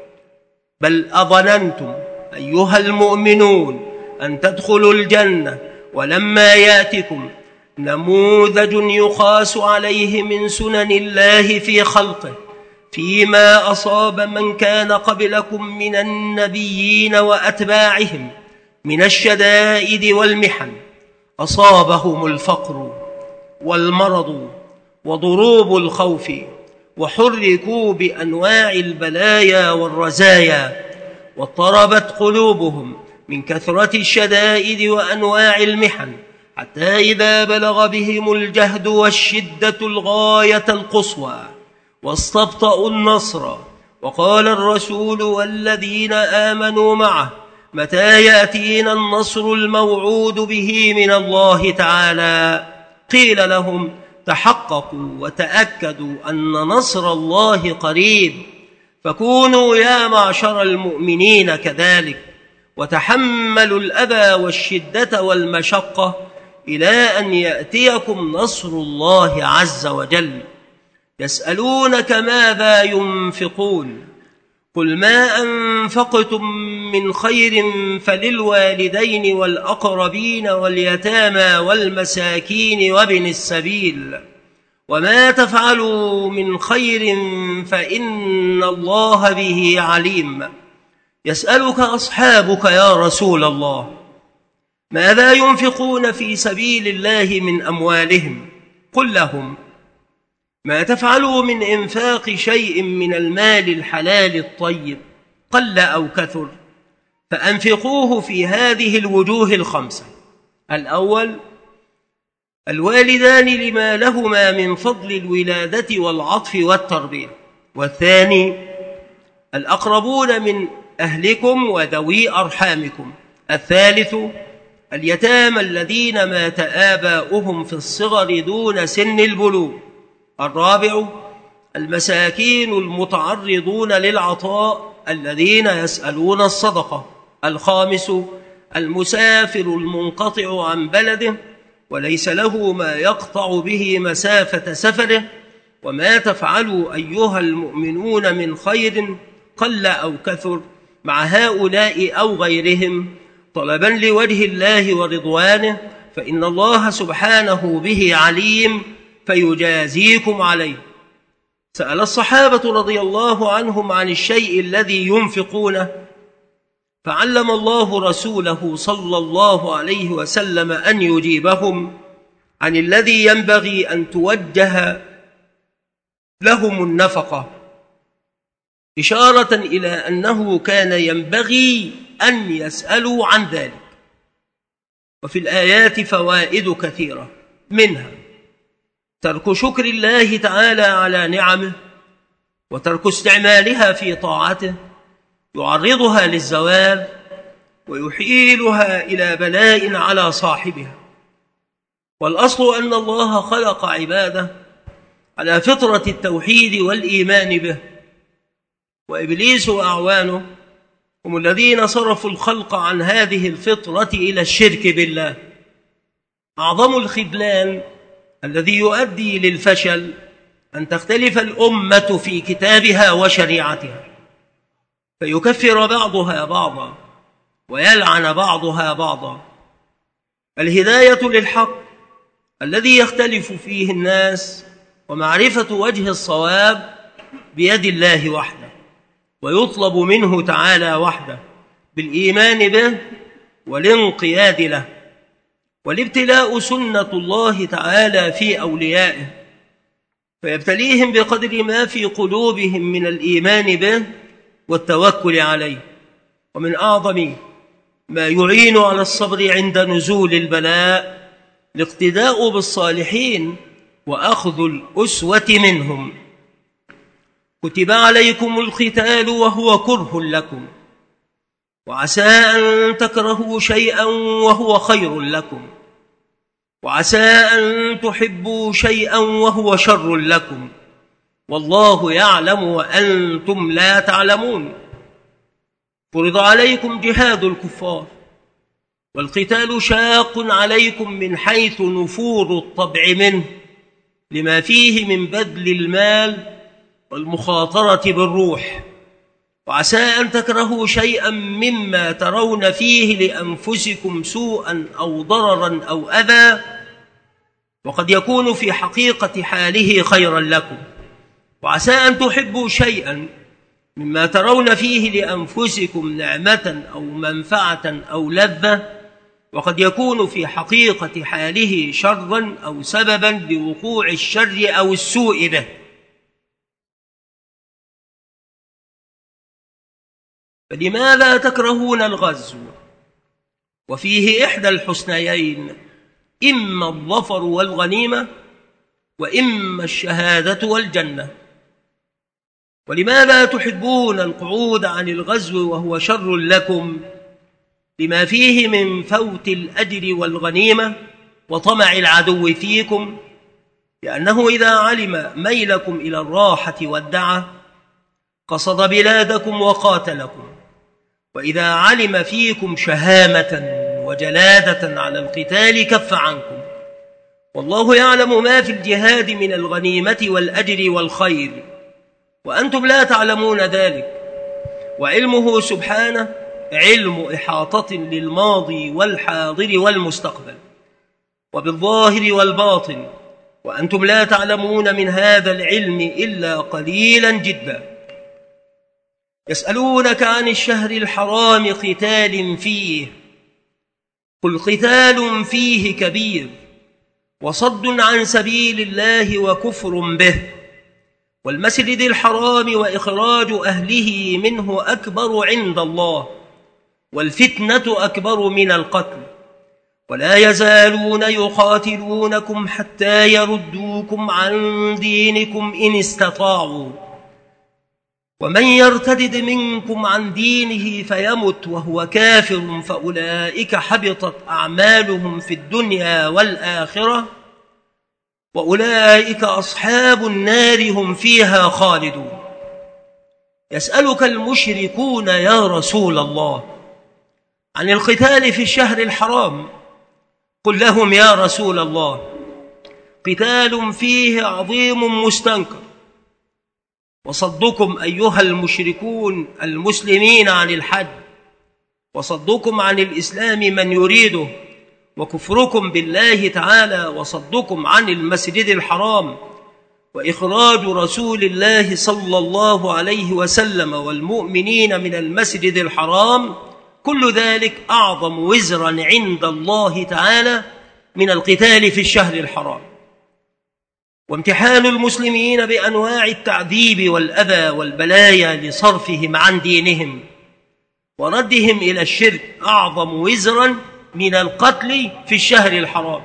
بل أظننتم أيها المؤمنون أن تدخلوا الجنة ولما يأتكم نموذج يقاس عليه من سنن الله في خلقه فيما أصاب من كان قبلكم من النبيين وأتباعهم من الشدائد والمحن، أصابهم الفقر والمرض وضروب الخوف، وحركوا بأنواع البلايا والرزايا، واضطربت قلوبهم من كثرة الشدائد وأنواع المحن، حتى إذا بلغ بهم الجهد والشدة الغاية القصوى واستبطأوا النصر، وقال الرسول والذين آمنوا معه متى يأتينا النصر الموعود به من الله تعالى، قيل لهم تحققوا وتأكدوا أن نصر الله قريب، فكونوا يا معشر المؤمنين كذلك، وتحملوا الأذى والشدة والمشقة إلى أن يأتيكم نصر الله عز وجل. يسألونك ماذا ينفقون قل ما أنفقتم من خير فللوالدين والأقربين واليتامى والمساكين وابن السبيل، وما تفعلوا من خير فإن الله به عليم. يسألك أصحابك يا رسول الله ماذا ينفقون في سبيل الله من أموالهم، قل لهم ما تفعلوا من إنفاق شيء من المال الحلال الطيب قل أو كثر فأنفقوه في هذه الوجوه الخمسة: الأول الوالدان لما لهما من فضل الولادة والعطف والتربية، والثاني الأقربون من أهلكم وذوي أرحامكم، الثالث اليتامى الذين مات آباؤهم في الصغر دون سن البلوغ، الرابع المساكين المتعرضون للعطاء الذين يسألون الصدقة، الخامس المسافر المنقطع عن بلده وليس له ما يقطع به مسافة سفره، وما تفعلوا أيها المؤمنون من خير قل أو كثر مع هؤلاء أو غيرهم طلبا لوجه الله ورضوانه فإن الله سبحانه به عليم فيجازيكم عليه. سأل الصحابة رضي الله عنهم عن الشيء الذي ينفقونه، فعلم الله رسوله صلى الله عليه وسلم أن يجيبهم عن الذي ينبغي أن توجه لهم النفقة، إشارة إلى أنه كان ينبغي أن يسألوا عن ذلك. وفي الآيات فوائد كثيرة، منها ترك شكر الله تعالى على نعمه وترك استعمالها في طاعته يعرضها للزوال ويحيلها إلى بلاء على صاحبها. والأصل أن الله خلق عباده على فطرة التوحيد والإيمان به، وإبليس وأعوانه هم الذين صرفوا الخلق عن هذه الفطرة إلى الشرك بالله. أعظم الخذلان الذي يؤدي للفشل أن تختلف الأمة في كتابها وشريعتها، فيكفر بعضها بعضا ويلعن بعضها بعضا. الهداية للحق الذي يختلف فيه الناس ومعرفة وجه الصواب بيد الله وحده، ويطلب منه تعالى وحده بالإيمان به والانقياد له. والابتلاء سنة الله تعالى في أوليائه، فيبتليهم بقدر ما في قلوبهم من الإيمان به والتوكل عليه. ومن أعظم ما يعين على الصبر عند نزول البلاء الاقتداء بالصالحين وأخذ الأسوة منهم. كتب عليكم القتال وهو كره لكم، وعسى أن تكرهوا شيئا وهو خير لكم، وعسى أن تحبوا شيئا وهو شر لكم، والله يعلم وأنتم لا تعلمون. فرض عليكم جهاد الكفار، والقتال شاق عليكم من حيث نفور الطبع منه، لما فيه من بذل المال والمخاطرة بالروح. وعسى أن تكرهوا شيئا مما ترون فيه لأنفسكم سوءا أو ضررا أو أذى، وقد يكون في حقيقة حاله خيرا لكم. وعسى أن تحبوا شيئا مما ترون فيه لأنفسكم نعمة أو منفعة أو لذة، وقد يكون في حقيقة حاله شرا أو سببا لوقوع الشر أو السوء به. فلماذا تكرهون الغزو وفيه إحدى الحسنيين، إما الظفر والغنيمة وإما الشهادة والجنة؟ ولماذا تحبون القعود عن الغزو وهو شر لكم، لما فيه من فوت الأجر والغنيمة وطمع العدو فيكم؟ لأنه إذا علم ميلكم إلى الراحة والدعة قصد بلادكم وقاتلكم، وإذا علم فيكم شهامة وجلادة على القتال كف عنكم. والله يعلم ما في الجهاد من الغنيمة والأجر والخير، وأنتم لا تعلمون ذلك. وعلمه سبحانه علم إحاطة للماضي والحاضر والمستقبل وبالظاهر والباطن، وأنتم لا تعلمون من هذا العلم إلا قليلا جدا. يسألونك عن الشهر الحرام قتال فيه، قل قتال فيه كبير وصد عن سبيل الله وكفر به، والمسجد الحرام وإخراج أهله منه أكبر عند الله، والفتنة أكبر من القتل، ولا يزالون يقاتلونكم حتى يردوكم عن دينكم إن استطاعوا، ومن يرتدد منكم عن دينه فيمت وهو كافر فأولئك حبطت أعمالهم في الدنيا والآخرة، وأولئك أصحاب النار هم فيها خالدون. يسألك المشركون يا رسول الله عن القتال في الشهر الحرام، قل لهم يا رسول الله قتال فيه عظيم مستنكر، وصدكم أيها المشركون المسلمين عن الحج، وصدكم عن الإسلام من يريده، وكفركم بالله تعالى، وصدكم عن المسجد الحرام، وإخراج رسول الله صلى الله عليه وسلم والمؤمنين من المسجد الحرام، كل ذلك أعظم وزرا عند الله تعالى من القتال في الشهر الحرام. وامتحان المسلمين بأنواع التعذيب والأذى والبلايا لصرفهم عن دينهم وردهم إلى الشرك أعظم وزرا من القتل في الشهر الحرام.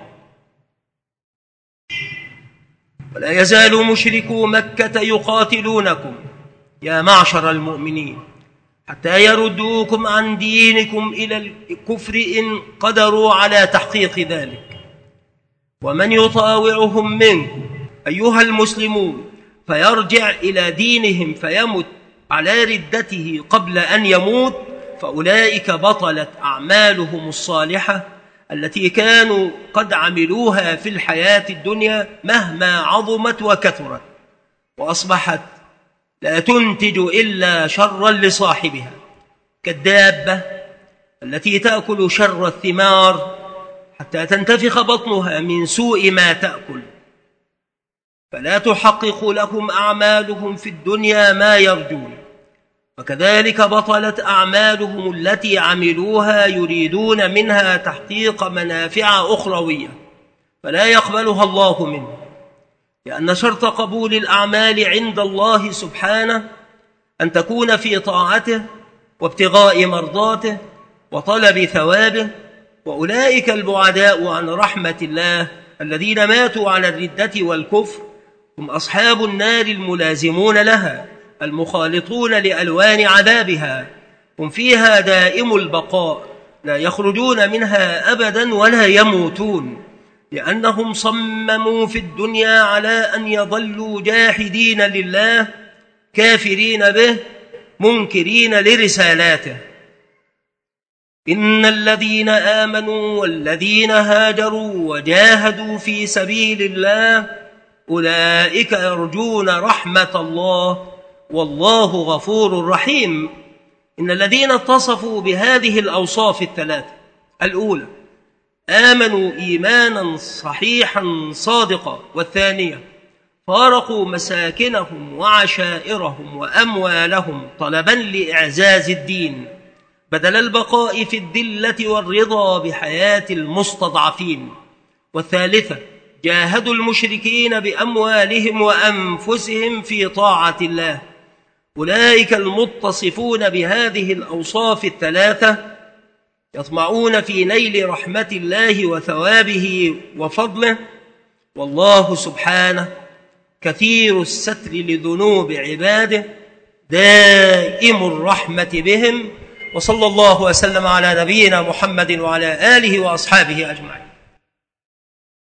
ولا يزال مشركو مكة يقاتلونكم يا معشر المؤمنين حتى يردوكم عن دينكم إلى الكفر إن قدروا على تحقيق ذلك، ومن يطاوعهم منكم أيها المسلمون فيرجع إلى دينهم فيمت على ردته قبل أن يموت، فأولئك بطلت أعمالهم الصالحة التي كانوا قد عملوها في الحياة الدنيا مهما عظمت وكثرت، وأصبحت لا تنتج إلا شرا لصاحبها، كالدابة التي تأكل شر الثمار حتى تنتفخ بطنها من سوء ما تأكل، فلا تحقق لهم أعمالهم في الدنيا ما يرجون، وكذلك بطلت أعمالهم التي عملوها يريدون منها تحقيق منافع أخروية فلا يقبلها الله منه، لأن شرط قبول الأعمال عند الله سبحانه أن تكون في طاعته وابتغاء مرضاته وطلب ثوابه. وأولئك البعداء عن رحمة الله الذين ماتوا على الردة والكفر هم أصحاب النار الملازمون لها المخالطون لألوان عذابها، هم فيها دائم البقاء لا يخرجون منها أبدا ولا يموتون، لأنهم صمموا في الدنيا على أن يظلوا جاحدين لله كافرين به منكرين لرسالاته. إن الذين آمنوا والذين هاجروا وجاهدوا في سبيل الله أولئك يرجون رحمة الله والله غفور رحيم. إن الذين اتصفوا بهذه الأوصاف الثلاثة: الأولى آمنوا إيمانا صحيحا صادقا، والثانية فارقوا مساكنهم وعشائرهم وأموالهم طلبا لإعزاز الدين بدل البقاء في الذلة والرضا بحياة المستضعفين، والثالثة جاهدوا المشركين بأموالهم وأنفسهم في طاعة الله. أولئك المتصفون بهذه الأوصاف الثلاثة يطمعون في نيل رحمة الله وثوابه وفضله، والله سبحانه كثير الستر لذنوب عباده دائم الرحمة بهم. وصلى الله وسلم على نبينا محمد وعلى آله وأصحابه أجمعين.